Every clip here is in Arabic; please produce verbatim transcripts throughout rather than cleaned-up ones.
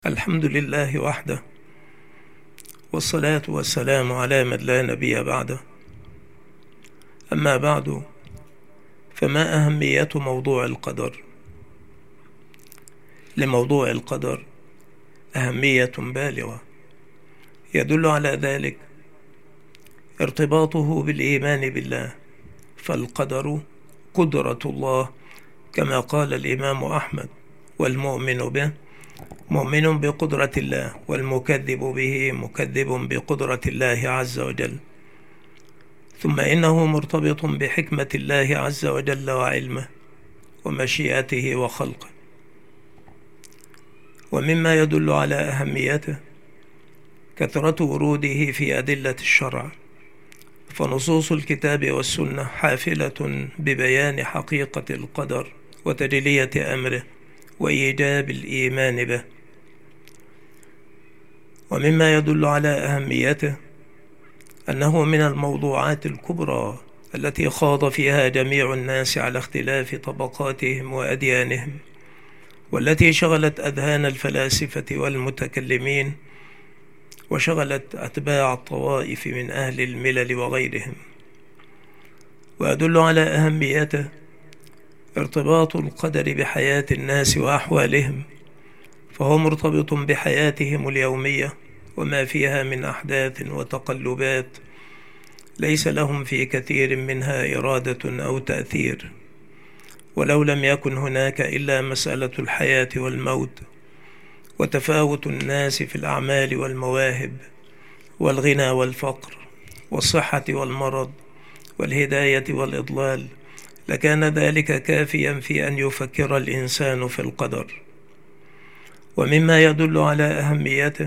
الحمد لله وحده، والصلاة والسلام على من لا نبي بعده. أما بعد، فما أهمية موضوع القدر؟ لموضوع القدر أهمية بالغة، يدل على ذلك ارتباطه بالإيمان بالله، فالقدر قدرة الله كما قال الإمام أحمد: والمؤمن به مؤمن بقدرة الله، والمكذب به مكذب بقدرة الله عز وجل. ثم إنه مرتبط بحكمة الله عز وجل وعلمه ومشيئته وخلقه. ومما يدل على أهميته كثرة وروده في أدلة الشرع، فنصوص الكتاب والسنة حافلة ببيان حقيقة القدر وتجلية أمره وإيجاب الإيمان به. ومما يدل على أهميته أنه من الموضوعات الكبرى التي خاض فيها جميع الناس على اختلاف طبقاتهم وأديانهم، والتي شغلت أذهان الفلاسفة والمتكلمين، وشغلت أتباع الطوائف من أهل الملل وغيرهم. ويدل على أهميته ارتباط القدر بحياة الناس وأحوالهم، فهو مرتبط بحياتهم اليومية وما فيها من أحداث وتقلبات ليس لهم في كثير منها إرادة أو تأثير، ولو لم يكن هناك إلا مسألة الحياة والموت، وتفاوت الناس في الأعمال والمواهب، والغنى والفقر، والصحة والمرض، والهداية والإضلال، لكان ذلك كافيا في أن يفكر الإنسان في القدر. ومما يدل على أهميته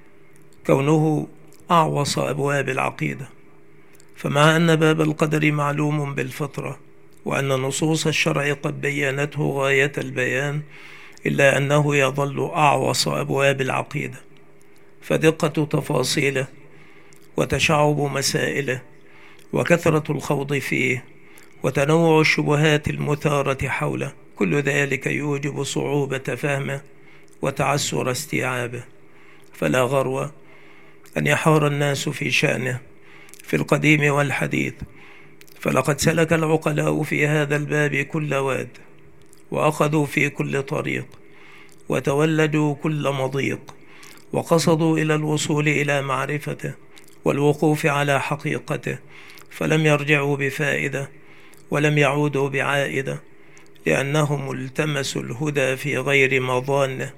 كونه أعوص أبواب العقيدة، فمع أن باب القدر معلوم بالفطرة، وأن نصوص الشرع قد بينته غاية البيان، إلا أنه يظل أعوص أبواب العقيدة، فدقة تفاصيله وتشعب مسائله وكثرة الخوض فيه وتنوع الشبهات المثارة حوله، كل ذلك يوجب صعوبة فهمه وتعسر استيعابه. فلا غرو أن يحار الناس في شأنه في القديم والحديث، فلقد سلك العقلاء في هذا الباب كل واد، وأخذوا في كل طريق، وتولدوا كل مضيق، وقصدوا إلى الوصول إلى معرفته والوقوف على حقيقته، فلم يرجعوا بفائدة ولم يعودوا بعائدة، لأنهم التمسوا الهدى في غير مظانه،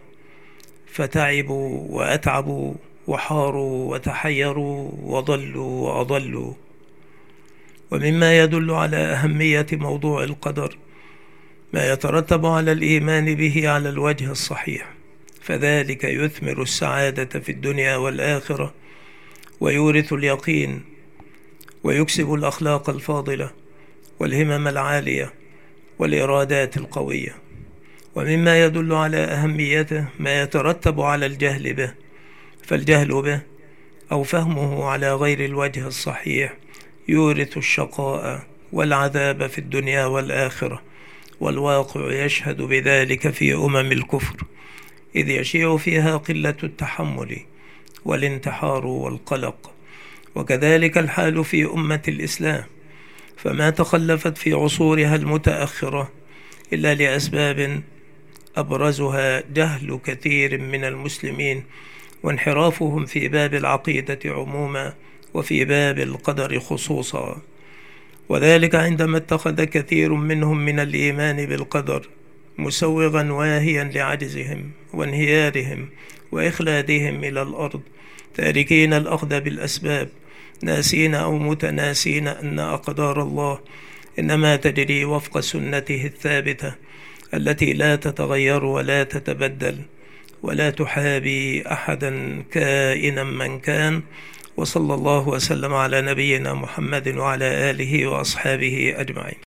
فتعبوا وأتعبوا وحاروا وتحيروا وضلوا وأضلوا. ومما يدل على أهمية موضوع القدر ما يترتب على الإيمان به على الوجه الصحيح، فذلك يثمر السعادة في الدنيا والآخرة، ويورث اليقين، ويكسب الأخلاق الفاضلة والهمم العالية والإرادات القوية. ومما يدل على أهميته ما يترتب على الجهل به، فالجهل به أو فهمه على غير الوجه الصحيح يورث الشقاء والعذاب في الدنيا والآخرة، والواقع يشهد بذلك في أمم الكفر، إذ يشيع فيها قلة التحمل والانتحار والقلق. وكذلك الحال في أمة الإسلام، فما تخلفت في عصورها المتأخرة إلا لأسباب أبرزها جهل كثير من المسلمين وانحرافهم في باب العقيدة عموما وفي باب القدر خصوصا، وذلك عندما اتخذ كثير منهم من الإيمان بالقدر مسوغا واهيا لعجزهم وانهيارهم وإخلادهم إلى الأرض، تاركين الأخذ بالأسباب، ناسين أو متناسين أن أقدار الله إنما تجري وفق سنته الثابتة التي لا تتغير ولا تتبدل ولا تحابي أحدا كائنا من كان. وصلى الله وسلم على نبينا محمد وعلى آله وأصحابه أجمعين.